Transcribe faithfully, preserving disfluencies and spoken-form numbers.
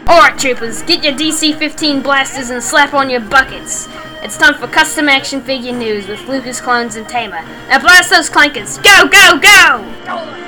Alright, troopers, get your D C fifteen blasters and slap on your buckets. It's time for custom action figure news with Lucas Clones and Tamer. Now blast those clankers. Go, go, go!